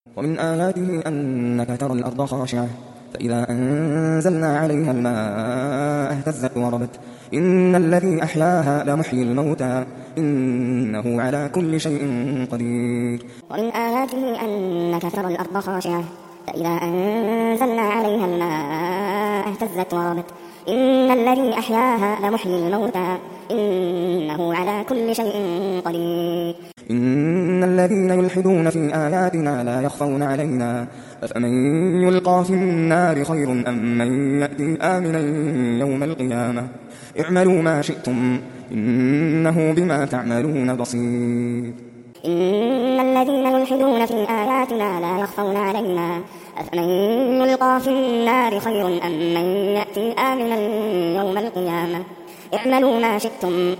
ومن آياته أنك ترى الأرض خاشعة فإذا أنزلنا عليها الماء اهتزت وربت إن الذي أحياها لمحيي الموتى إنه على كل شيء قدير. ومن آياته أنك ترى الأرض خاشعة فإذا أنزلنا عليها الماء اهتزت وربت إن الذي أحياها لمحيي الموتى إنه على كل شيء قدير. إن الذين يلحدون في آياتنا لا يخفون علينا أفمن يلقى في النار خير أم من يأتي آمنا يوم القيامة اعملوا ما شئتم إنه بما تعملون بصير. إن الذين يلحدون في آياتنا لا يخفون علينا أفمن يلقى في النار خير أم من يأتي آمنا يوم القيامة اعملوا ما شئتم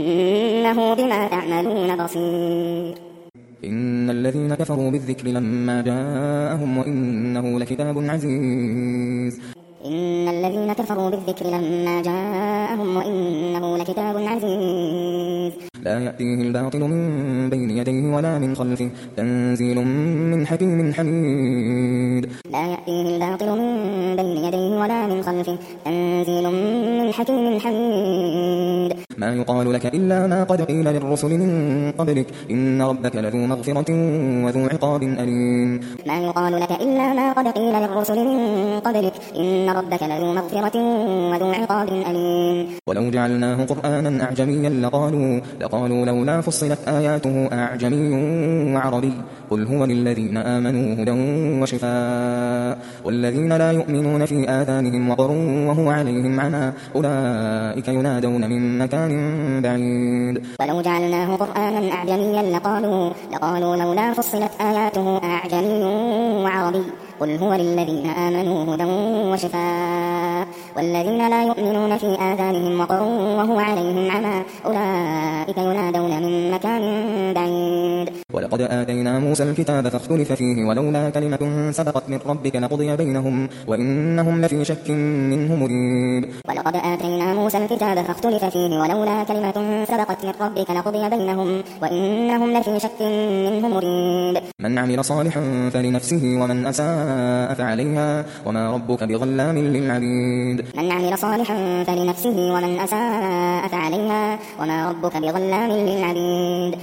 إنه بما تعملون بصير. إن الذين كفروا بالذكر لما جاءهم وإنه لكتاب عزيز. إن الذين كفروا بالذكر لما جاءهم وإنه لكتاب عزيز لا يأتيه الباطل من بين يديه ولا من خلفه تنزيل من حكيم حميد. لا يأتيه الباطل من بين يديه ولا من خلفه تنزيل من حكيم حميد. ما يقال لك إلا ما قد قيل للرسل من قبلك إن ربك لذو مغفرة وذو عقاب أليم. ما يقال لك إلا ما قد قيل للرسل من قبلك إن ربك لذو مغفرة وذو عقاب أليم. ولو جعلناه قرآنا أعجميا لقالوا لولا فصلت آياته أعجمي وعربي قل هو للذين آمنوا هدى وشفاء والذين لا يؤمنون في آذانهم وقر وهو عليهم عمى أولئك ينادون من مكان بعيد. ولو جعلناه قرآنا أعجميا لقالوا لولا فصلت آياته أعجمي وعربي قل هو للذين آمنوا هدى وشفاء والذين لا يؤمنون في آذانهم وقر وهو عليهم عمى أولئك ينادون من مكان بعيد. ولقد آتينا موسى الكتاب فاختلف فيه ولولا كلمة سبقت من ربك لقضي بينهم وإنهم لفي شك منه مريب. ولقد آتينا موسى الكتاب فاختلف فيه ولولا كلمة سبقت من ربك لقضي بينهم وإنهم لفي شك منه مريب. من عمل صالحا فلنفسه ومن أساء فعليها وما ربك بظلام للعبيد. من عمل صالحا فلنفسه ومن أساء فعليها وما ربك بظلام للعبيد.